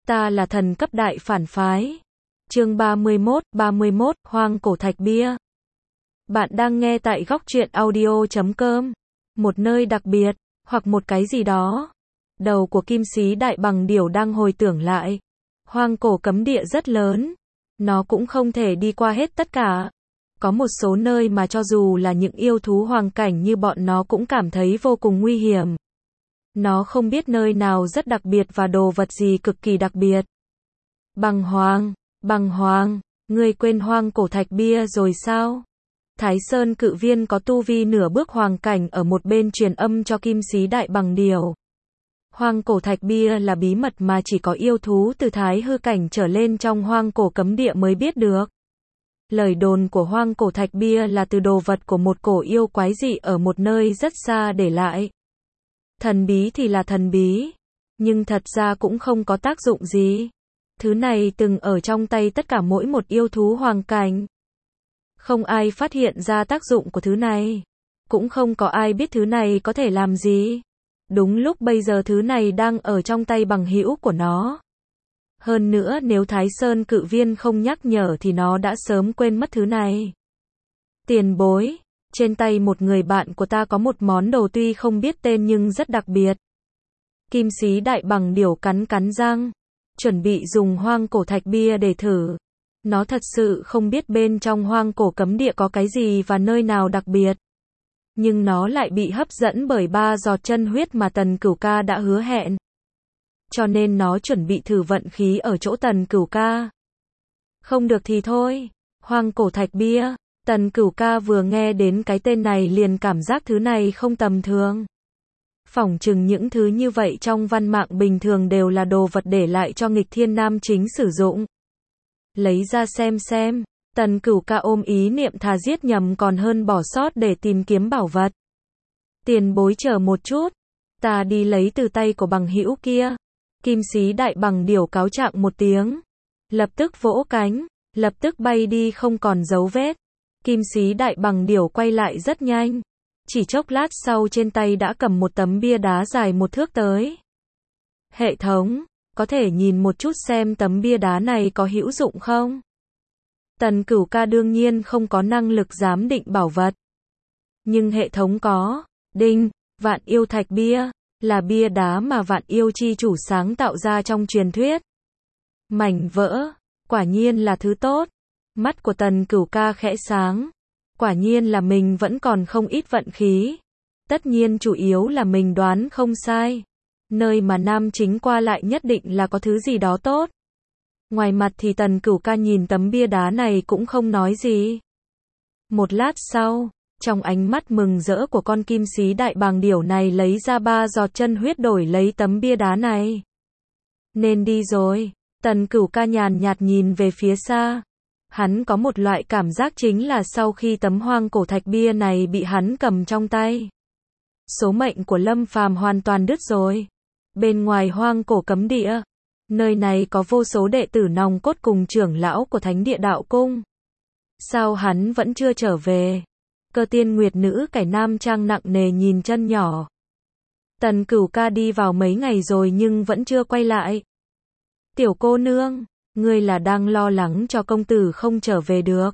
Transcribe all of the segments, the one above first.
Ta là thần cấp đại phản phái. Chương 31, Hoang cổ thạch bia. Bạn đang nghe tại góc truyện audio.com. Một nơi đặc biệt, hoặc một cái gì đó. Đầu của Kim Sĩ Đại Bằng Điểu đang hồi tưởng lại. Hoang cổ cấm địa rất lớn. Nó cũng không thể đi qua hết tất cả. Có một số nơi mà cho dù là những yêu thú hoàng cảnh như bọn nó cũng cảm thấy vô cùng nguy hiểm. Nó không biết nơi nào rất đặc biệt và đồ vật gì cực kỳ đặc biệt. Bằng Hoàng, ngươi quên hoang cổ thạch bia rồi sao? Thái Sơn Cự Viên có tu vi nửa bước hoàng cảnh ở một bên truyền âm cho Kim Sĩ Đại Bằng Điểu. Hoang cổ thạch bia là bí mật mà chỉ có yêu thú từ thái hư cảnh trở lên trong hoang cổ cấm địa mới biết được. Lời đồn của hoang cổ thạch bia là từ đồ vật của một cổ yêu quái dị ở một nơi rất xa để lại. Thần bí thì là thần bí, nhưng thật ra cũng không có tác dụng gì. Thứ này từng ở trong tay tất cả mỗi một yêu thú hoàng cảnh. Không ai phát hiện ra tác dụng của thứ này. Cũng không có ai biết thứ này có thể làm gì. Đúng lúc bây giờ thứ này đang ở trong tay bằng hữu của nó. Hơn nữa nếu Thái Sơn Cự Viên không nhắc nhở thì nó đã sớm quên mất thứ này. Tiền bối, trên tay một người bạn của ta có một món đồ tuy không biết tên nhưng rất đặc biệt. Kim Sĩ Đại Bằng Điểu cắn răng, chuẩn bị dùng hoang cổ thạch bia để thử. Nó thật sự không biết bên trong hoang cổ cấm địa có cái gì và nơi nào đặc biệt. Nhưng nó lại bị hấp dẫn bởi 3 giọt chân huyết mà Tần Cửu Ca đã hứa hẹn. Cho nên nó chuẩn bị thử vận khí ở chỗ Tần Cửu Ca. Không được thì thôi. Hoang cổ thạch bia. Tần Cửu Ca vừa nghe đến cái tên này liền cảm giác thứ này không tầm thường. Phỏng chừng những thứ như vậy trong văn mạng bình thường đều là đồ vật để lại cho nghịch thiên nam chính sử dụng. Lấy ra xem. Tần Cửu Ca ôm ý niệm thà giết nhầm còn hơn bỏ sót để tìm kiếm bảo vật. Tiền bối chờ một chút. Ta đi lấy từ tay của bằng hữu kia. Kim Sĩ Đại Bằng Điểu cáo trạng một tiếng. Lập tức vỗ cánh. Lập tức bay đi không còn dấu vết. Kim Sĩ Đại Bằng Điểu quay lại rất nhanh. Chỉ chốc lát sau trên tay đã cầm một tấm bia đá dài 1 thước tới. Hệ thống, có thể nhìn một chút xem tấm bia đá này có hữu dụng không? Tần Cửu Ca đương nhiên không có năng lực giám định bảo vật. Nhưng hệ thống có. Đinh, Vạn Yêu Thạch Bia, là bia đá mà Vạn Yêu chi chủ sáng tạo ra trong truyền thuyết. Mảnh vỡ, quả nhiên là thứ tốt. Mắt của Tần Cửu Ca khẽ sáng. Quả nhiên là mình vẫn còn không ít vận khí. Tất nhiên chủ yếu là mình đoán không sai. Nơi mà nam chính qua lại nhất định là có thứ gì đó tốt. Ngoài mặt thì Tần Cửu Ca nhìn tấm bia đá này cũng không nói gì. Một lát sau, trong ánh mắt mừng rỡ của con Kim Sĩ Đại Bàng Điểu này lấy ra 3 giọt chân huyết đổi lấy tấm bia đá này. Nên đi rồi. Tần Cửu Ca nhàn nhạt nhìn về phía xa. Hắn có một loại cảm giác chính là sau khi tấm hoang cổ thạch bia này bị hắn cầm trong tay, số mệnh của Lâm Phàm hoàn toàn đứt rồi. Bên ngoài hoang cổ cấm địa, nơi này có vô số đệ tử nòng cốt cùng trưởng lão của Thánh Địa Đạo Cung. Sao hắn vẫn chưa trở về? Cơ Tiên Nguyệt Nữ cải nam trang nặng nề nhìn chân nhỏ. Tần Cửu Ca đi vào mấy ngày rồi nhưng vẫn chưa quay lại. Tiểu cô nương, ngươi là đang lo lắng cho công tử không trở về được?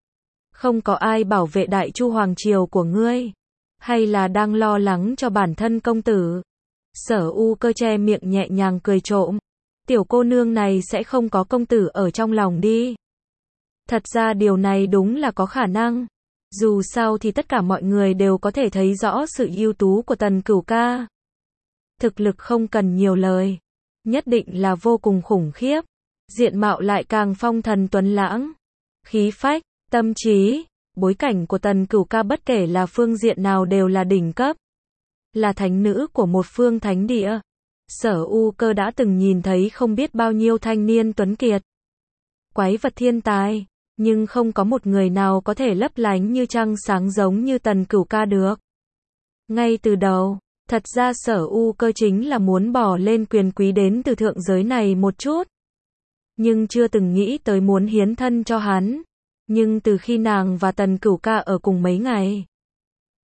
Không có ai bảo vệ Đại Chu Hoàng Triều của ngươi? Hay là đang lo lắng cho bản thân công tử? Sở U Cơ che miệng nhẹ nhàng cười trộm. Tiểu cô nương này sẽ không có công tử ở trong lòng đi. Thật ra điều này đúng là có khả năng. Dù sao thì tất cả mọi người đều có thể thấy rõ sự ưu tú của Tần Cửu Ca. Thực lực không cần nhiều lời. Nhất định là vô cùng khủng khiếp. Diện mạo lại càng phong thần tuấn lãng. Khí phách, tâm trí, bối cảnh của Tần Cửu Ca bất kể là phương diện nào đều là đỉnh cấp. Là thánh nữ của một phương thánh địa. Sở U Cơ đã từng nhìn thấy không biết bao nhiêu thanh niên tuấn kiệt. Quái vật thiên tài. Nhưng không có một người nào có thể lấp lánh như trăng sáng giống như Tần Cửu Ca được. Ngay từ đầu, thật ra Sở U Cơ chính là muốn bỏ lên quyền quý đến từ thượng giới này một chút. Nhưng chưa từng nghĩ tới muốn hiến thân cho hắn. Nhưng từ khi nàng và Tần Cửu Ca ở cùng mấy ngày,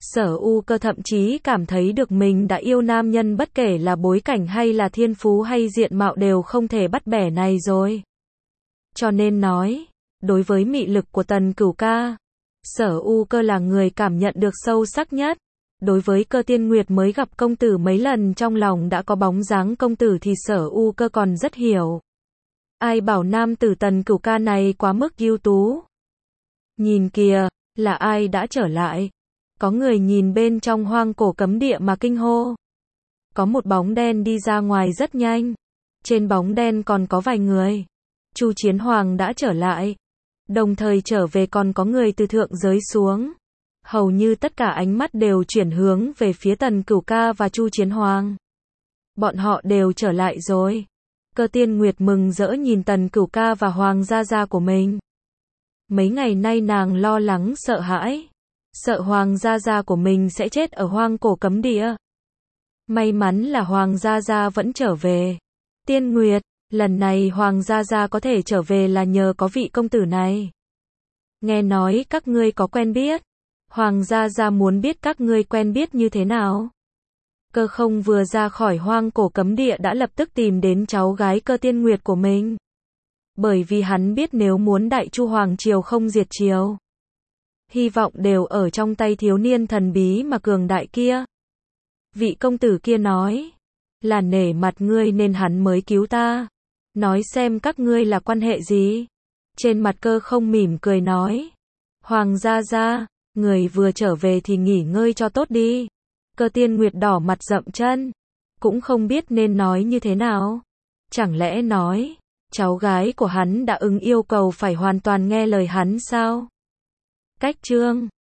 Sở U Cơ thậm chí cảm thấy được mình đã yêu nam nhân bất kể là bối cảnh hay là thiên phú hay diện mạo đều không thể bắt bẻ này rồi. Cho nên nói, đối với mị lực của Tần Cửu ca, Sở U Cơ là người cảm nhận được sâu sắc nhất. Đối với Cơ Tiên Nguyệt mới gặp công tử mấy lần trong lòng đã có bóng dáng công tử thì Sở U Cơ còn rất hiểu. Ai bảo nam tử Tần Cửu ca này quá mức ưu tú. Nhìn kìa, là ai đã trở lại? Có người nhìn bên trong hoang cổ cấm địa mà kinh hô. Có một bóng đen đi ra ngoài rất nhanh. Trên bóng đen còn có vài người. Chu Chiến Hoàng đã trở lại. Đồng thời trở về còn có người từ thượng giới xuống. Hầu như tất cả ánh mắt đều chuyển hướng về phía Tần Cửu ca và Chu Chiến Hoàng. Bọn họ đều trở lại rồi. Cơ Tiên Nguyệt mừng rỡ nhìn Tần Cửu ca và Hoàng gia gia của mình. Mấy ngày nay nàng lo lắng sợ hãi. Sợ Hoàng gia gia của mình sẽ chết ở hoang cổ cấm địa. May mắn là Hoàng gia gia vẫn trở về. Tiên Nguyệt, lần này Hoàng gia gia có thể trở về là nhờ có vị công tử này. Nghe nói các ngươi có quen biết. Hoàng gia gia muốn biết các ngươi quen biết như thế nào. Cơ Không vừa ra khỏi hoang cổ cấm địa đã lập tức tìm đến cháu gái Cơ Tiên Nguyệt của mình. Bởi vì hắn biết nếu muốn Đại Chu Hoàng triều không diệt triều, hy vọng đều ở trong tay thiếu niên thần bí mà cường đại kia. Vị công tử kia nói, là nể mặt ngươi nên hắn mới cứu ta. Nói xem các ngươi là quan hệ gì? Trên mặt Cơ Không mỉm cười nói, Hoàng gia gia, người vừa trở về thì nghỉ ngơi cho tốt đi. Cơ Tiên Nguyệt đỏ mặt dậm chân, cũng không biết nên nói như thế nào. Chẳng lẽ nói, cháu gái của hắn đã ứng yêu cầu phải hoàn toàn nghe lời hắn sao? Cách chương